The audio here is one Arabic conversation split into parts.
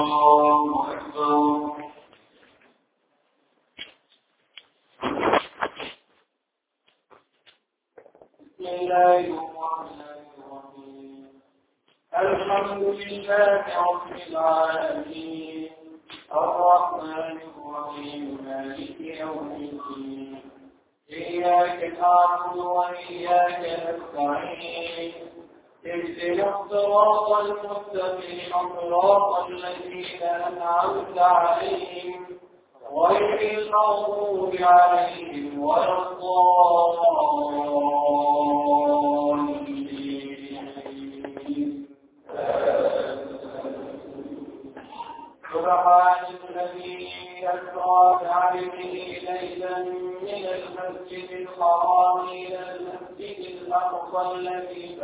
الله أكبر. بسم الله الرحمن الرحيم. الحمد لله رب العالمين الرحمن الرحيم مالك يوم الدين إياك نعبد وإياك نستعين اهدنا الصراط المستقيم صراط الذين أنعمت عليهم غير المغضوب عليهم ولا الضالين. سبحان الذي أسرى بعبده ليلا من المسجد الحرام إلى المسجد الأقصى الذي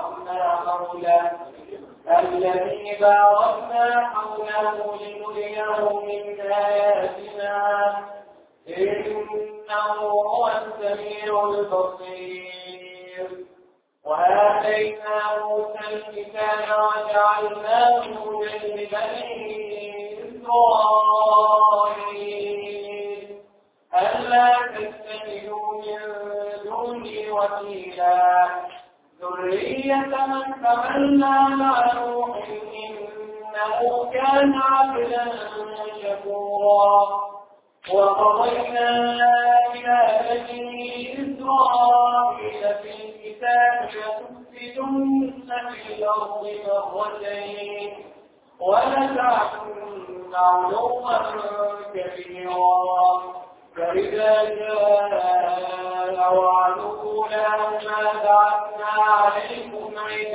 باركنا حوله لنريه من آياتنا إنه هو السميع البصير. وآتينا موسى الكتاب وجعلناه هدى لبني إسرائيل ألا تتخذوا من دوني وكيلا ذرية من حملنا مع نوح إنه كان عبدا شكورا. وقضينا إلى بني إسرائيل في الكتاب لتفسدن في الأرض مرتين ولتعلن علوا كبيرا. فإذا جاء وعد أولاهما بعثنا عليكم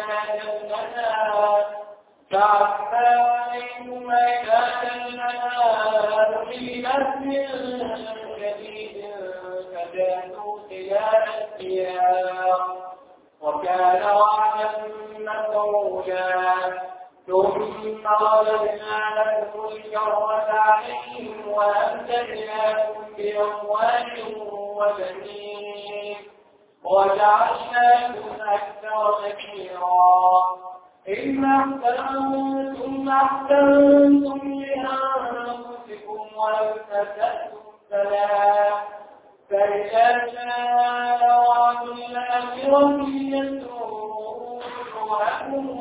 عبادا لنا أولي بأس شديد فجاسوا خلال الديار وكان وعدا مفعولا. ثم رددنا لكم الكرة عليهم وأمددناكم بأموال وبنين وجعلناكم أكثر نفيرا. إن أحسنتم لأنفسكم وإن أسأتم فإذا جاء وعد الآخرة يسوء وجوهكم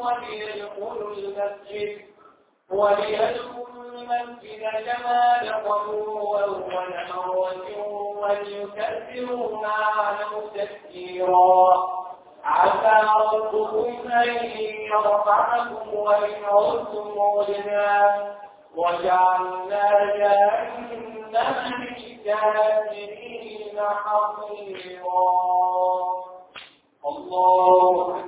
وليدخلوا المسجد كما دخلوا أول مرة وليكبروا ما علوا تكبيرا. عسى ربكم أن يرفعكم وإن عدتم عدنا وجعلنا جهنم للكافرين حصيرا. الله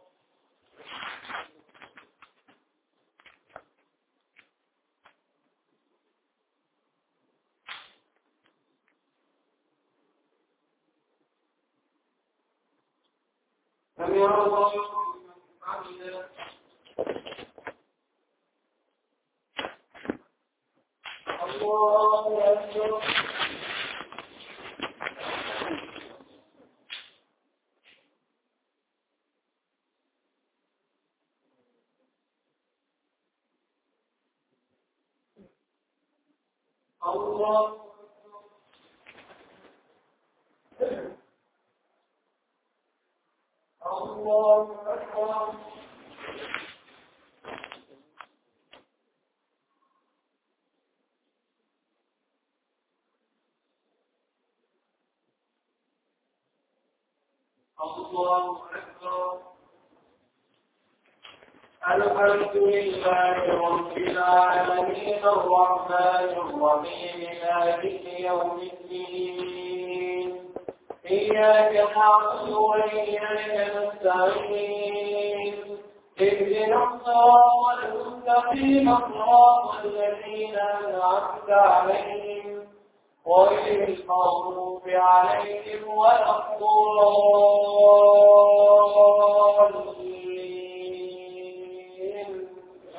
سمع الله لمن حمده. الله أكبر. الله الله أكبر. الله أكبر. الحمد لله رب العالمين الرحمن الرحيم مالك يوم الدين إياك نعبد وإياك نستعين اهدنا الصراط المستقيم صراط الذين أنعمت عليهم غير المغضوب عليهم ولا الضالين.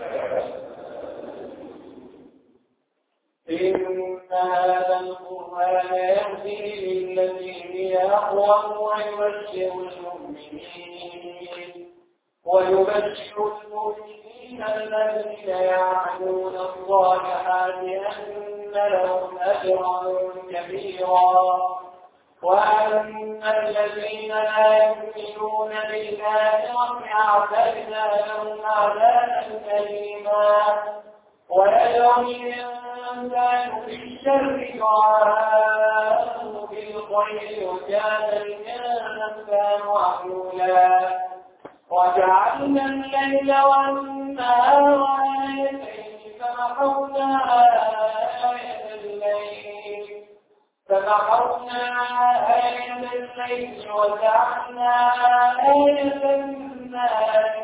إن هذا القرآن يهدي للتي هي أقوم ويبشر المؤمنين ويبشر المؤمنين الذين يعملون الصالحات أن لهم أجرا كبيرا وأن الذين لا يؤمنون بالآخرة أعتدنا لهم عذابا أليما ويدعو الإنسان بالشر دعاءه بالخير وكان الإنسان عجولا وجعلنا الليل والنهار آيتين فمحونا آية الليل وجعلنا آية النهار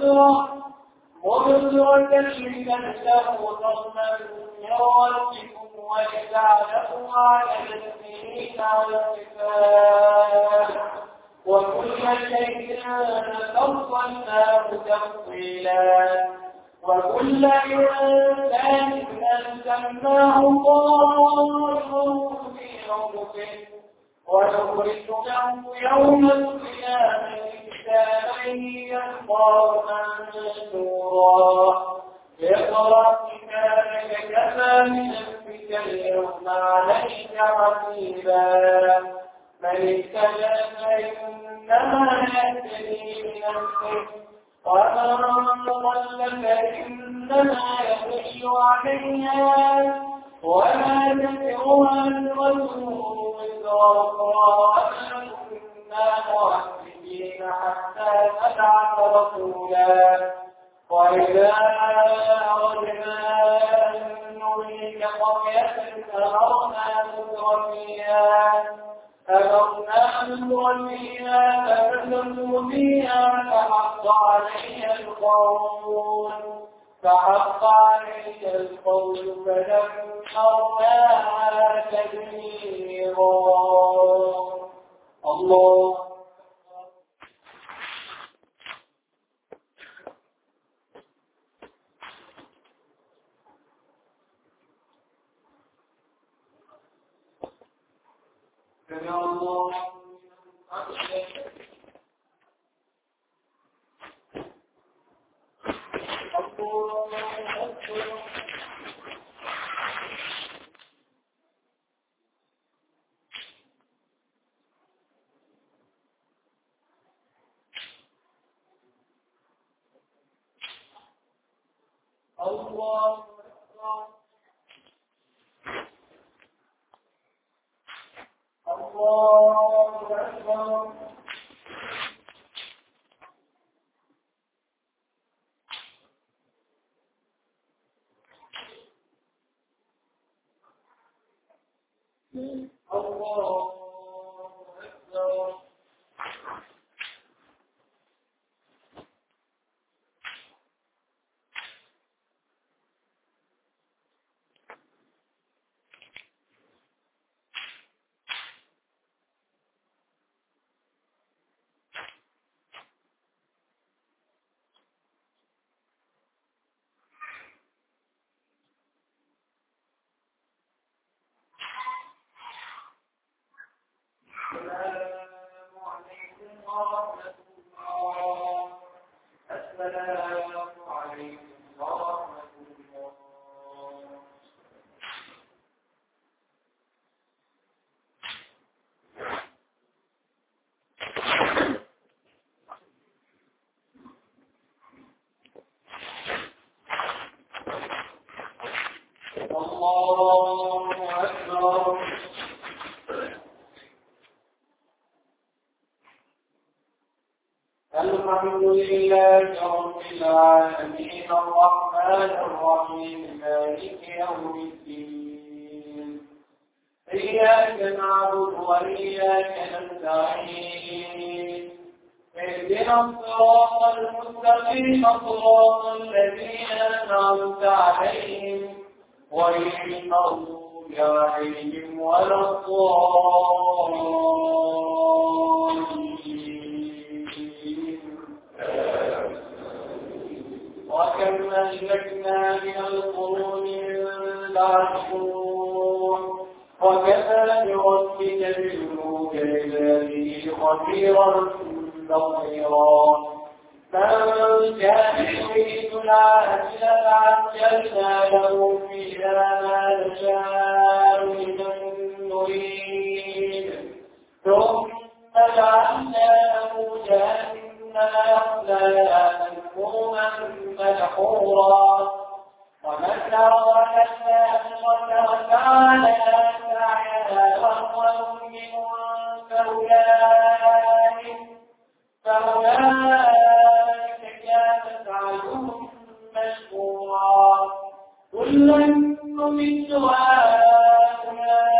مبصرة لتبتغوا فضلا من ربكم ولتعلموا عدد السنين والحساب وكل شيء فصلناه تفصيلا وكل إنسان ألزمناه طائره في عنقه ونخرج له يوم القيامة كتابا يلقاه منشورا اقرأ كتابك كفى بنفسك اليوم عليك حسيبا من اهتدى فإنما يهتدي بنفسه ومن ضل فإنما يضل عليها وما تزر وازرة وزر أخرى وما كنا معذبين حتى نبعث رسولا وإذا أردنا أن نهلك قرية أمرنا متر فيها ففسقوا فيها فحق عليها القول فدمرناها تدميرا. الله الحمد لله رب العالمين الرحمن الرحيم مالك يوم الدين إياك نعبد وإياك نستعين اهدنا الصراط المستقيم صراط الذين أنعمت عليهم غير المغضوب عليهم ولا وكم أهلكنا من القرون من بعدهم وكفى بربك بذنوب عباده خبيرا بصيرا من كان يريد العاجلة عجلنا له فيها ما نشاء لمن نريد ثم جعلنا له جهنم يصلاها مذموما مدحورا ومن أراد الآخرة وسعى لها سعيها وهو مؤمن فأولئك كان سعيهم مشكورا كلا نمد هؤلاء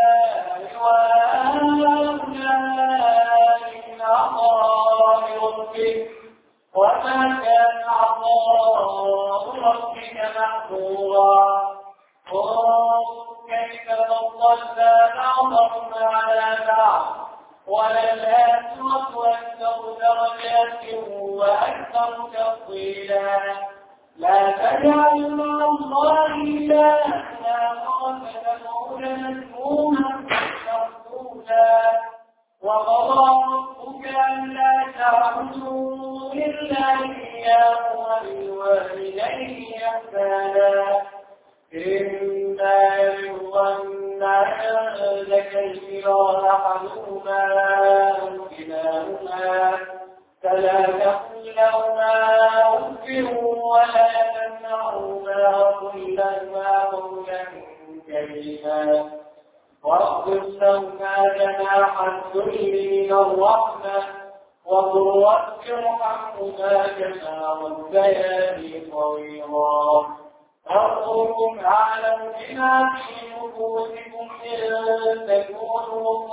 وهؤلاء من عطاء ربك وما كان عطاء ربك محظورا انظر كيف فضلنا بعضهم على بعض وللآخرة أكثر درجات وأكثر تفضيلا لا تجعل مع الله إلها آخر فتكون مذموما مردودا وقضى ربك ألا تعبدوا إلا إياه وبالوالدين إحسانا إما يبلغن عندك الكبر أحدهما أو كلاهما فلا تقل لهما أف ولا تمنعهما وقل لهما قولا كريما واخفض لهما جناح الذل من الرحمة وقل رب ارحمهما كما ربياني صغيرا ربكم أعلم بما في نفوسكم إن تكونوا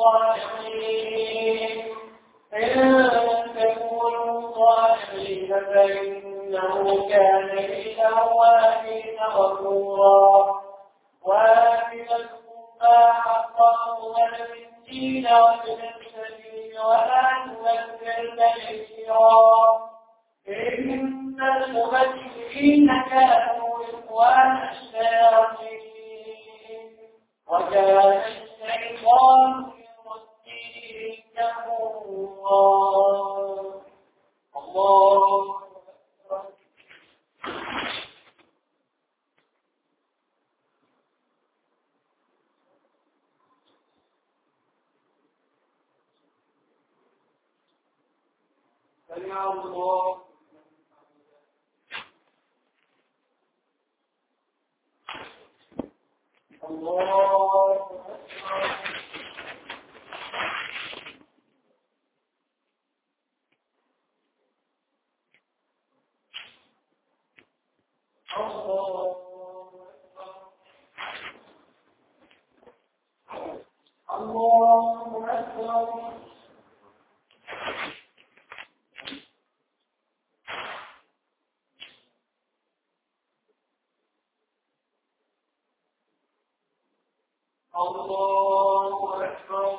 صالحين فإنه كان للأوابين غفورا وآتنا القربى حقه والمسكين وابن السبيل ولا تبذل تبذيرا إن المبذرين كانوا إخوان الشياطين وكان الشيطان لربه كفورا الله سمع الله الله الله أكبر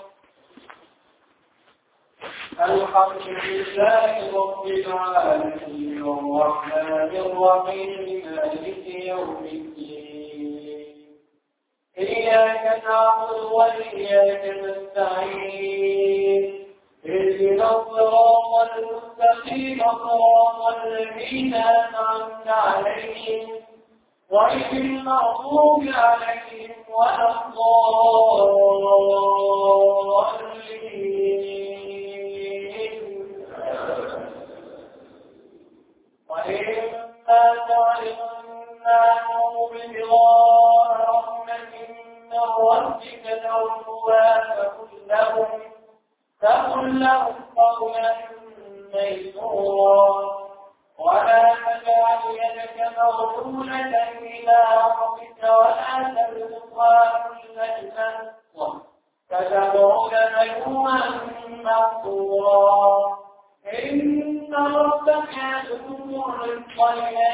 الحمد لله رب العالمين الرحمن الرحيم مالك يوم الدين إياك نعبد وإياك نستعين اهدنا الصراط المستقيم صراط الذين أنعمت عليهم غير المغضوب عليهم ولا الضالين وإما تعرضنهم ابتغاء رحمة من ربك ترجوها فقل لهم قولا ميسورا ولا تجعل يدك مغلولة إلى ربك ولا تبسطها كل البسط فتقعد ملوما محصورا إن ربك يبسط الرزق لمن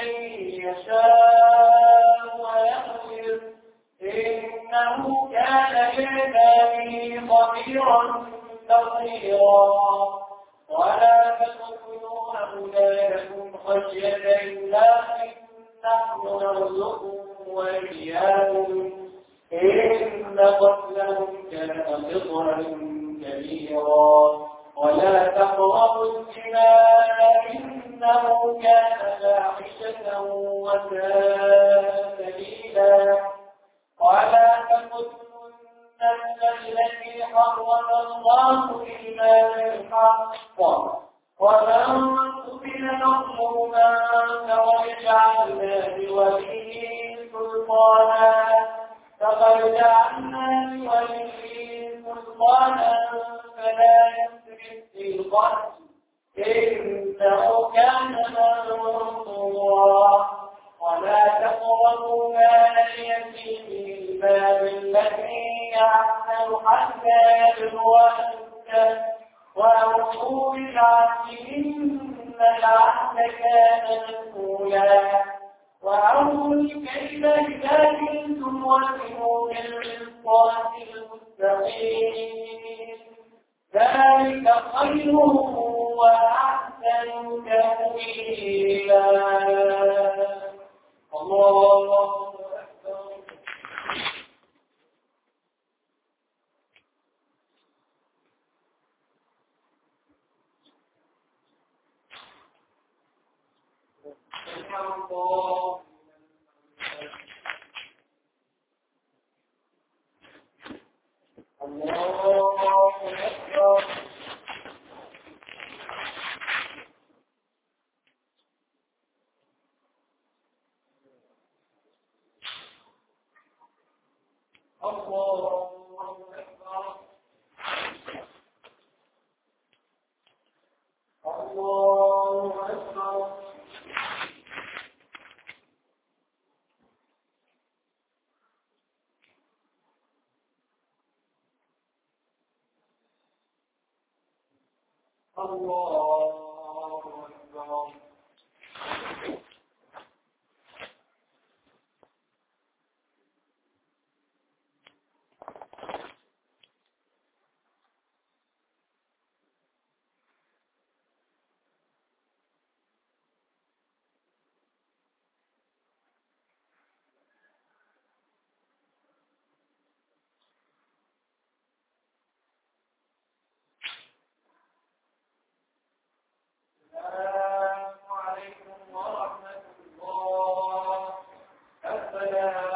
يشاء ويقدر إنه كان بعباده خبيرا بصيرا ولا تقتلوا أولادكم خشية إملاق نحن نرزقهم وإياكم إن قتلهم كان خطئا كبيرا ولا تقربوا الزنا إنه كان فاحشة وساء سبيلا ولا تقتلوا النفس التي حرم الله إلا بالحق ومن قتل مظلوما فقد جعلنا لوليه سلطانا فلا يسرف في القتل إنه كان منصورا ولا تقربوا مال اليتيم إلا بالتي يحسن حتى يبلغ أشده وأوفوا بالعهد إن العهد كان مسؤولا وأوفوا الكيل إذا كنتم وزنوا بالقسطاس المستقيم ذلك خير وأحسن تأويلا الله أكبر الله أكبر السلام عليكم ورحمة الله. السلام